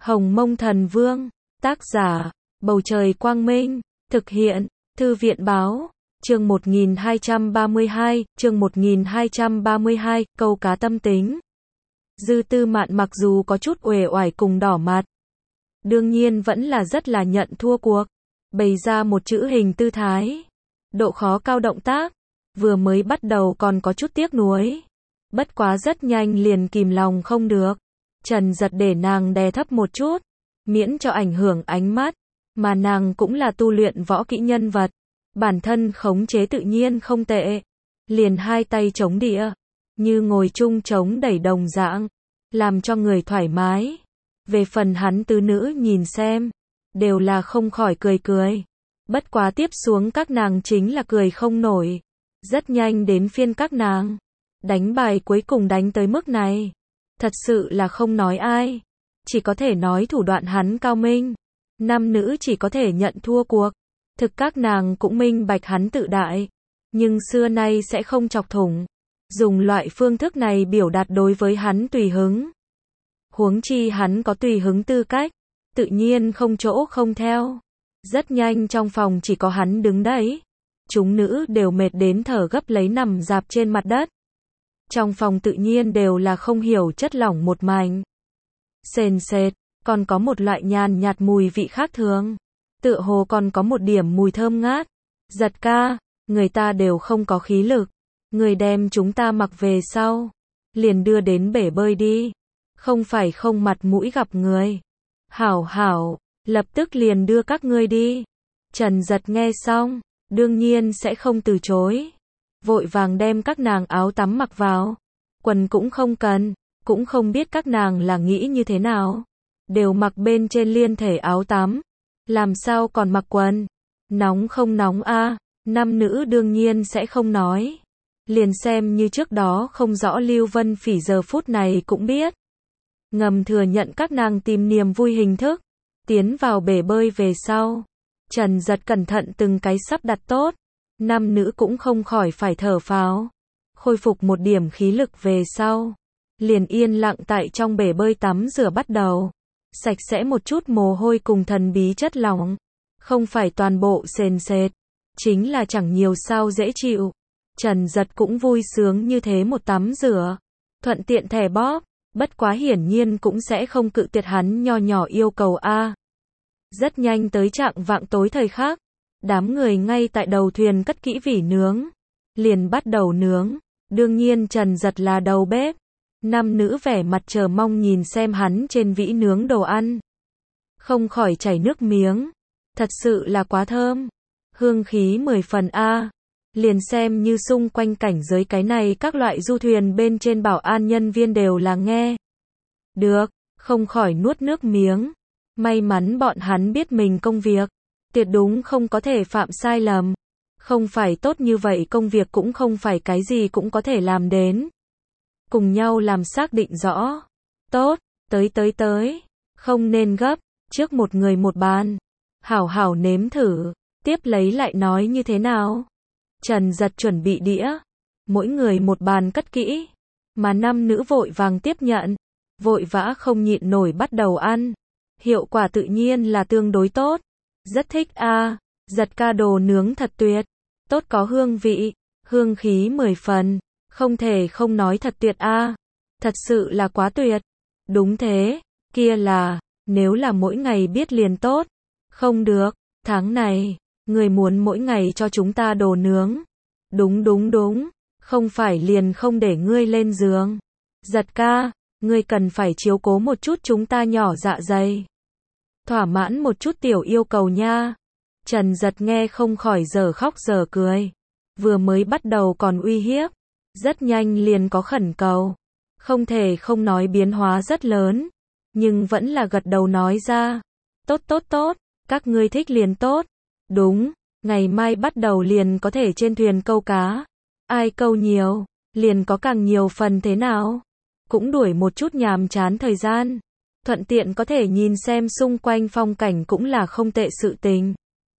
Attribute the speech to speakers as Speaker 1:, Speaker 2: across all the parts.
Speaker 1: Hồng Mông Thần Vương, tác giả, Bầu Trời Quang Minh, thực hiện, Thư viện Báo, chương 1232, chương 1232, câu cá tâm tính. Dư Tư Mạn mặc dù có chút uể oải cùng đỏ mặt, đương nhiên vẫn là rất là nhận thua cuộc, bày ra một chữ hình tư thái, độ khó cao động tác, vừa mới bắt đầu còn có chút tiếc nuối, bất quá rất nhanh liền kìm lòng không được. Trần Giật để nàng đè thấp một chút, miễn cho ảnh hưởng ánh mắt, mà nàng cũng là tu luyện võ kỹ nhân vật, bản thân khống chế tự nhiên không tệ, liền hai tay chống đĩa, như ngồi chung chống đẩy đồng dạng, làm cho người thoải mái. Về phần hắn tứ nữ nhìn xem, đều là không khỏi cười cười, bất quá tiếp xuống các nàng chính là cười không nổi, rất nhanh đến phiên các nàng, đánh bài cuối cùng đánh tới mức này. Thật sự là không nói ai, chỉ có thể nói thủ đoạn hắn cao minh, nam nữ chỉ có thể nhận thua cuộc, thực các nàng cũng minh bạch hắn tự đại, nhưng xưa nay sẽ không chọc thủng, dùng loại phương thức này biểu đạt đối với hắn tùy hứng. Huống chi hắn có tùy hứng tư cách, tự nhiên không chỗ không theo. Rất nhanh trong phòng chỉ có hắn đứng đấy, chúng nữ đều mệt đến thở gấp lấy nằm rạp trên mặt đất. Trong phòng tự nhiên đều là không hiểu chất lỏng một mảnh. Sền sệt, còn có một loại nhàn nhạt mùi vị khác thường. Tựa hồ còn có một điểm mùi thơm ngát. Giật ca, người ta đều không có khí lực. Người đem chúng ta mặc về sau. Liền đưa đến bể bơi đi. Không phải không mặt mũi gặp người. Hảo hảo, lập tức liền đưa các ngươi đi. Trần Giật nghe xong, đương nhiên sẽ không từ chối. Vội vàng đem các nàng áo tắm mặc vào, quần cũng không cần, cũng không biết các nàng là nghĩ như thế nào, đều mặc bên trên liên thể áo tắm, làm sao còn mặc quần, nóng không nóng a? Nam nữ đương nhiên sẽ không nói, liền xem như trước đó không rõ Lưu Vân Phỉ giờ phút này cũng biết, ngầm thừa nhận các nàng tìm niềm vui hình thức, tiến vào bể bơi về sau, Trần Giật cẩn thận từng cái sắp đặt tốt. Nam nữ cũng không khỏi phải thở phào, khôi phục một điểm khí lực về sau, liền yên lặng tại trong bể bơi tắm rửa bắt đầu, sạch sẽ một chút mồ hôi cùng thần bí chất lỏng, không phải toàn bộ sền sệt, chính là chẳng nhiều sao dễ chịu. Trần Giật cũng vui sướng như thế một tắm rửa, thuận tiện thẻ bóp, bất quá hiển nhiên cũng sẽ không cự tuyệt hắn nho nhỏ yêu cầu a. Rất nhanh tới trạng vạng tối thời khắc. Đám người ngay tại đầu thuyền cất kỹ vỉ nướng, liền bắt đầu nướng, đương nhiên Trần Giật là đầu bếp, nam nữ vẻ mặt chờ mong nhìn xem hắn trên vĩ nướng đồ ăn, không khỏi chảy nước miếng, thật sự là quá thơm, hương khí 10 phần a, liền xem như xung quanh cảnh giới cái này các loại du thuyền bên trên bảo an nhân viên đều là nghe được, không khỏi nuốt nước miếng, may mắn bọn hắn biết mình công việc. Tuyệt đúng không có thể phạm sai lầm. Không phải tốt như vậy công việc cũng không phải cái gì cũng có thể làm đến. Cùng nhau làm xác định rõ. Tốt, tới. Không nên gấp, trước một người một bàn. Hảo hảo nếm thử, tiếp lấy lại nói như thế nào. Trần Giật chuẩn bị đĩa. Mỗi người một bàn cất kỹ. Mà nam nữ vội vàng tiếp nhận. Vội vã không nhịn nổi bắt đầu ăn. Hiệu quả tự nhiên là tương đối tốt. Rất thích a, Giật ca đồ nướng thật tuyệt, tốt có hương vị, hương khí 10 phần, không thể không nói thật tuyệt a, thật sự là quá tuyệt. Đúng thế, kia là, nếu là mỗi ngày biết liền tốt, không được, tháng này, người muốn mỗi ngày cho chúng ta đồ nướng. Đúng, không phải liền không để ngươi lên giường. Giật ca, ngươi cần phải chiếu cố một chút chúng ta nhỏ dạ dày. Thỏa mãn một chút tiểu yêu cầu nha. Trần Giật nghe không khỏi giờ khóc giờ cười. Vừa mới bắt đầu còn uy hiếp, rất nhanh liền có khẩn cầu. Không thể không nói biến hóa rất lớn, nhưng vẫn là gật đầu nói ra. Tốt, các ngươi thích liền tốt. Đúng, ngày mai bắt đầu liền có thể trên thuyền câu cá. Ai câu nhiều, liền có càng nhiều phần thế nào. Cũng đuổi một chút nhàm chán thời gian. Thuận tiện có thể nhìn xem xung quanh phong cảnh cũng là không tệ sự tình.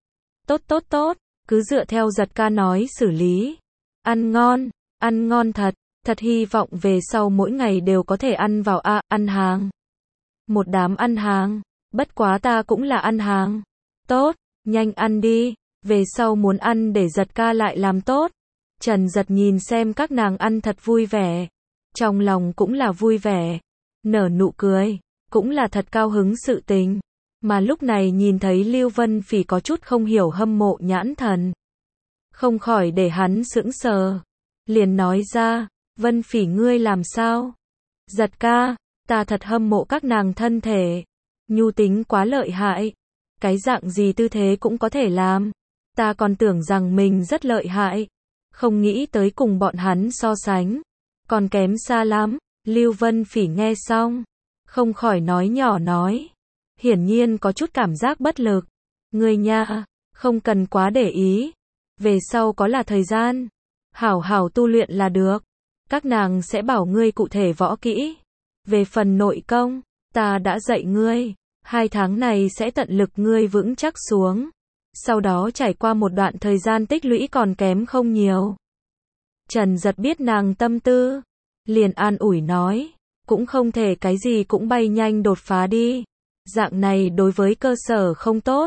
Speaker 1: Tốt, cứ dựa theo Giật ca nói xử lý. Ăn ngon thật hy vọng về sau mỗi ngày đều có thể ăn vào ăn hàng. Một đám ăn hàng. Bất quá ta cũng là ăn hàng. Tốt, nhanh ăn đi. Về sau muốn ăn để giật ca lại làm tốt. Trần Giật nhìn xem các nàng ăn thật vui vẻ. Trong lòng cũng là vui vẻ. Nở nụ cười. Cũng là thật cao hứng sự tình. Mà lúc này nhìn thấy Lưu Vân Phỉ có chút không hiểu hâm mộ nhãn thần. Không khỏi để hắn sững sờ. Liền nói ra, Vân Phỉ ngươi làm sao? Giật ca, ta thật hâm mộ các nàng thân thể. Nhu tính quá lợi hại. Cái dạng gì tư thế cũng có thể làm. Ta còn tưởng rằng mình rất lợi hại. Không nghĩ tới cùng bọn hắn so sánh. Còn kém xa lắm. Lưu Vân Phỉ nghe xong. Không khỏi nói nhỏ nói. Hiển nhiên có chút cảm giác bất lực. Ngươi nha, không cần quá để ý. Về sau có là thời gian. Hảo hảo tu luyện là được. Các nàng sẽ bảo ngươi cụ thể võ kỹ. Về phần nội công, ta đã dạy ngươi. 2 tháng này sẽ tận lực ngươi vững chắc xuống. Sau đó trải qua một đoạn thời gian tích lũy còn kém không nhiều. Trần Giật biết nàng tâm tư. Liền an ủi nói. Cũng không thể cái gì cũng bay nhanh đột phá đi. Dạng này đối với cơ sở không tốt.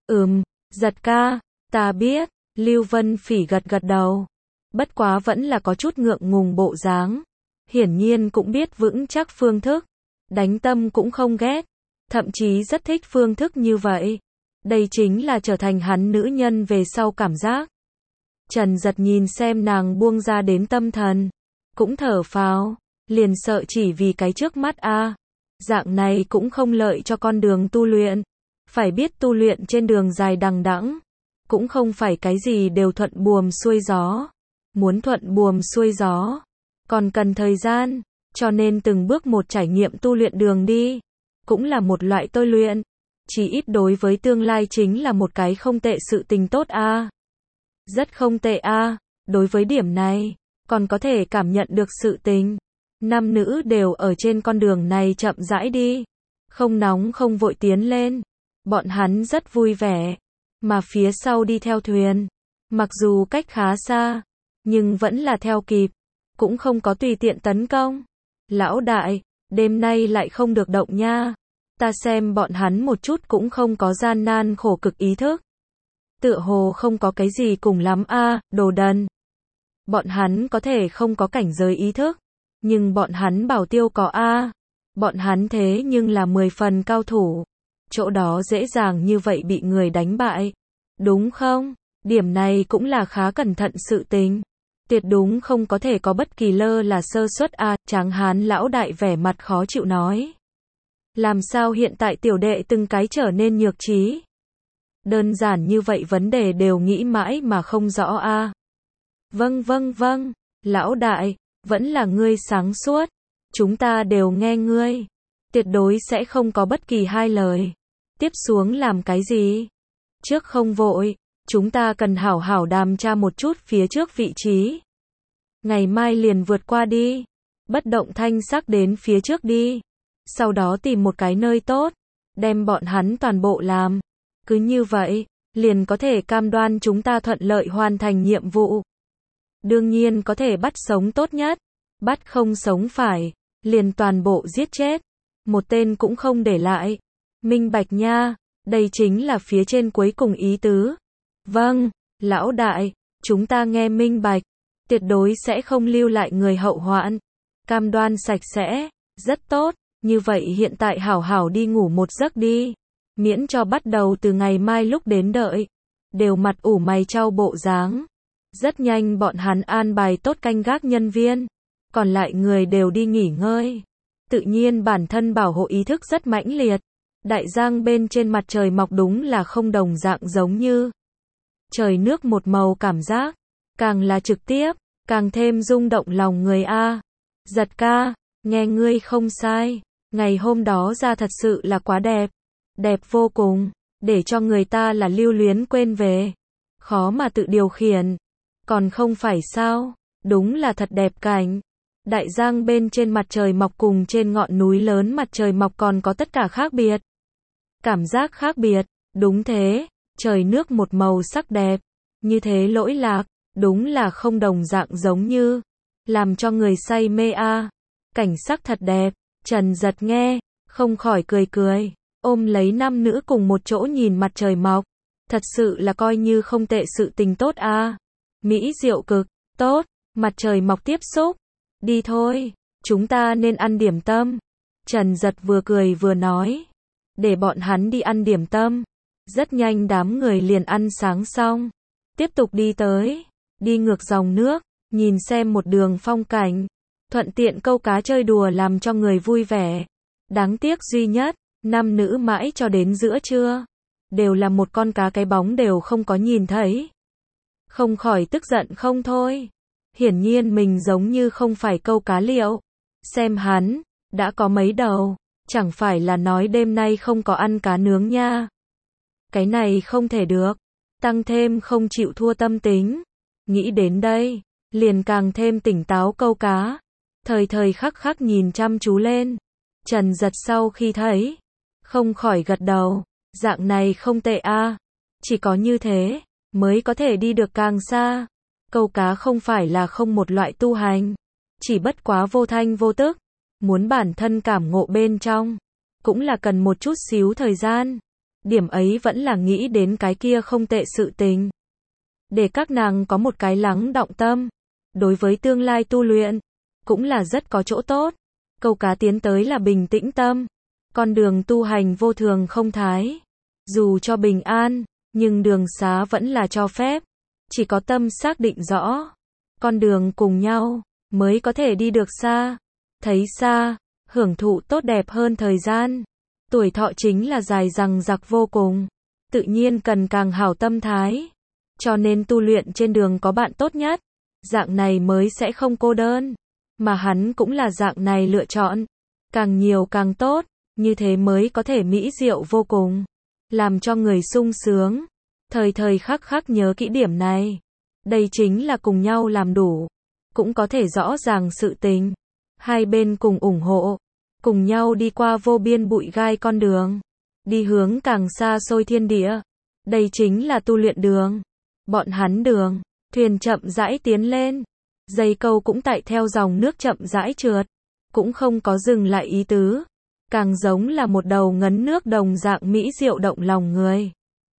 Speaker 1: Giật ca, ta biết. Lưu Vân Phỉ gật gật đầu. Bất quá vẫn là có chút ngượng ngùng bộ dáng. Hiển nhiên cũng biết vững chắc phương thức. Đánh tâm cũng không ghét. Thậm chí rất thích phương thức như vậy. Đây chính là trở thành hắn nữ nhân về sau cảm giác. Trần Giật nhìn xem nàng buông ra đến tâm thần. Cũng thở phào. Liền sợ chỉ vì cái trước mắt dạng này cũng không lợi cho con đường tu luyện. Phải biết tu luyện trên đường dài đằng đẵng. Cũng không phải cái gì đều thuận buồm xuôi gió. Muốn thuận buồm xuôi gió. Còn cần thời gian. Cho nên từng bước một trải nghiệm tu luyện đường đi. Cũng là một loại tôi luyện. Chỉ ít đối với tương lai chính là một cái không tệ sự tình tốt Rất không tệ Đối với điểm này. Còn có thể cảm nhận được sự tình. Nam nữ đều ở trên con đường này chậm rãi đi. Không nóng không vội tiến lên. Bọn hắn rất vui vẻ. Mà phía sau đi theo thuyền. Mặc dù cách khá xa. Nhưng vẫn là theo kịp. Cũng không có tùy tiện tấn công. Lão đại, đêm nay lại không được động nha. Ta xem bọn hắn một chút cũng không có gian nan khổ cực ý thức. Tựa hồ không có cái gì cùng lắm đồ đần. Bọn hắn có thể không có cảnh giới ý thức. Nhưng bọn hắn bảo tiêu có Bọn hắn thế nhưng là 10 phần cao thủ. Chỗ đó dễ dàng như vậy bị người đánh bại. Đúng không? Điểm này cũng là khá cẩn thận sự tình. Tuyệt đúng không có thể có bất kỳ lơ là sơ suất Tráng hán lão đại vẻ mặt khó chịu nói. Làm sao hiện tại tiểu đệ từng cái trở nên nhược trí? Đơn giản như vậy vấn đề đều nghĩ mãi mà không rõ Vâng, lão đại, vẫn là ngươi sáng suốt. Chúng ta đều nghe ngươi. Tuyệt đối sẽ không có bất kỳ hai lời. Tiếp xuống làm cái gì? Trước không vội, chúng ta cần hảo hảo đàm tra một chút phía trước vị trí. Ngày mai liền vượt qua đi. Bất động thanh sắc đến phía trước đi. Sau đó tìm một cái nơi tốt. Đem bọn hắn toàn bộ làm. Cứ như vậy, liền có thể cam đoan chúng ta thuận lợi hoàn thành nhiệm vụ. Đương nhiên có thể bắt sống tốt nhất. Bắt không sống phải. Liền toàn bộ giết chết. Một tên cũng không để lại. Minh bạch nha. Đây chính là phía trên cuối cùng ý tứ. Vâng, lão đại, chúng ta nghe minh bạch. Tuyệt đối sẽ không lưu lại người hậu hoạn. Cam đoan sạch sẽ. Rất tốt. Như vậy hiện tại hảo hảo đi ngủ một giấc đi. Miễn cho bắt đầu từ ngày mai lúc đến đợi. Đều mặt ủ mày chau bộ dáng. Rất nhanh bọn hắn an bài tốt canh gác nhân viên. Còn lại người đều đi nghỉ ngơi. Tự nhiên bản thân bảo hộ ý thức rất mãnh liệt. Đại giang bên trên mặt trời mọc đúng là không đồng dạng giống như trời nước một màu cảm giác. Càng là trực tiếp, càng thêm rung động lòng người Giật ca, nghe ngươi không sai. Ngày hôm đó ra thật sự là quá đẹp. Đẹp vô cùng. Để cho người ta là lưu luyến quên về. Khó mà tự điều khiển. Còn không phải sao? Đúng là thật đẹp cảnh. Đại giang bên trên mặt trời mọc cùng trên ngọn núi lớn mặt trời mọc còn có tất cả khác biệt. Cảm giác khác biệt. Đúng thế. Trời nước một màu sắc đẹp. Như thế lỗi lạc. Đúng là không đồng dạng giống như. Làm cho người say mê Cảnh sắc thật đẹp. Trần Giật nghe. không khỏi cười cười, ôm lấy nam nữ cùng một chỗ nhìn mặt trời mọc. Thật sự là coi như không tệ sự tình tốt a. Mỹ diệu cực, tốt, mặt trời mọc tiếp xúc. Đi thôi, chúng ta nên ăn điểm tâm. Trần Giật vừa cười vừa nói. Để bọn hắn đi ăn điểm tâm. Rất nhanh đám người liền ăn sáng xong. Tiếp tục đi tới, đi ngược dòng nước, nhìn xem một đường phong cảnh. Thuận tiện câu cá chơi đùa làm cho người vui vẻ. Đáng tiếc duy nhất, nam nữ mãi cho đến giữa trưa. Đều là một con cá cái bóng đều không có nhìn thấy. Không khỏi tức giận không thôi. Hiển nhiên mình giống như không phải câu cá liệu. Xem hắn, đã có mấy đầu, chẳng phải là nói đêm nay không có ăn cá nướng nha. Cái này không thể được, tăng thêm không chịu thua tâm tính. Nghĩ đến đây, liền càng thêm tỉnh táo câu cá. Thời thời khắc khắc nhìn chăm chú lên. Trần Giật sau khi thấy, không khỏi gật đầu, dạng này không tệ a. Chỉ có như thế, mới có thể đi được càng xa. Câu cá không phải là không một loại tu hành, chỉ bất quá vô thanh vô tức. Muốn bản thân cảm ngộ bên trong, cũng là cần một chút xíu thời gian. Điểm ấy vẫn là nghĩ đến cái kia không tệ sự tình. Để các nàng có một cái lắng đọng tâm. Đối với tương lai tu luyện, cũng là rất có chỗ tốt. Câu cá tiến tới là bình tĩnh tâm. Con đường tu hành vô thường không thái. Dù cho bình an, nhưng đường xá vẫn là cho phép. Chỉ có tâm xác định rõ. Con đường cùng nhau, mới có thể đi được xa. Thấy xa, hưởng thụ tốt đẹp hơn thời gian. Tuổi thọ chính là dài dằng dặc vô cùng. Tự nhiên cần càng hảo tâm thái. Cho nên tu luyện trên đường có bạn tốt nhất. Dạng này mới sẽ không cô đơn. Mà hắn cũng là dạng này lựa chọn. Càng nhiều càng tốt. Như thế mới có thể mỹ diệu vô cùng. Làm cho người sung sướng. Thời thời khắc khắc nhớ kỹ điểm này. Đây chính là cùng nhau làm đủ. Cũng có thể rõ ràng sự tình. Hai bên cùng ủng hộ. Cùng nhau đi qua vô biên bụi gai con đường. Đi hướng càng xa xôi thiên địa. Đây chính là tu luyện đường. Bọn hắn đường. Thuyền chậm rãi tiến lên. Dây câu cũng tại theo dòng nước chậm rãi trượt. Cũng không có dừng lại ý tứ. Càng giống là một đầu ngấn nước đồng dạng mỹ diệu động lòng người.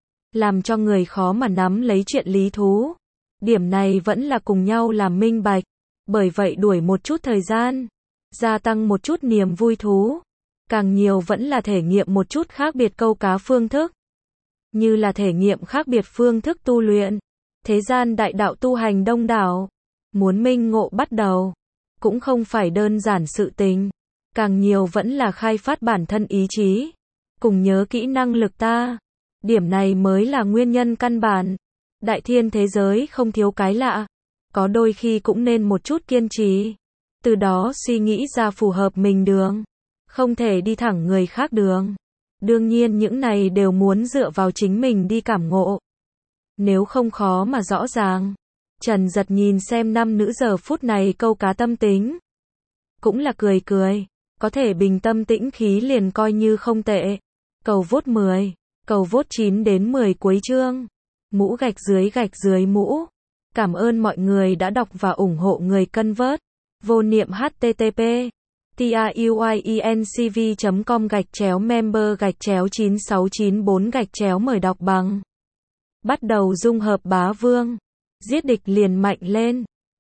Speaker 1: Làm cho người khó mà nắm lấy chuyện lý thú. Điểm này vẫn là cùng nhau làm minh bạch. Bởi vậy đuổi một chút thời gian. Gia tăng một chút niềm vui thú. Càng nhiều vẫn là thể nghiệm một chút khác biệt câu cá phương thức. Như là thể nghiệm khác biệt phương thức tu luyện. Thế gian đại đạo tu hành đông đảo. Muốn minh ngộ bắt đầu. Cũng không phải đơn giản sự tình. Càng nhiều vẫn là khai phát bản thân ý chí. Cùng nhớ kỹ năng lực ta. Điểm này mới là nguyên nhân căn bản. Đại thiên thế giới không thiếu cái lạ. Có đôi khi cũng nên một chút kiên trì. Từ đó suy nghĩ ra phù hợp mình đường. Không thể đi thẳng người khác đường. Đương nhiên những này đều muốn dựa vào chính mình đi cảm ngộ. Nếu không khó mà rõ ràng. Trần Giật nhìn xem nam nữ giờ phút này câu cá tâm tính. Cũng là cười cười. Có thể bình tâm tĩnh khí liền coi như không tệ. Cầu vốt 10. Cầu vốt 9 đến 10 cuối chương. Mũ gạch dưới mũ. Cảm ơn mọi người đã đọc và ủng hộ người cân vớt. Vô niệm http truyencv.com/member/9694 mời đọc bằng. Bắt đầu dung hợp bá vương. Giết địch liền mạnh lên.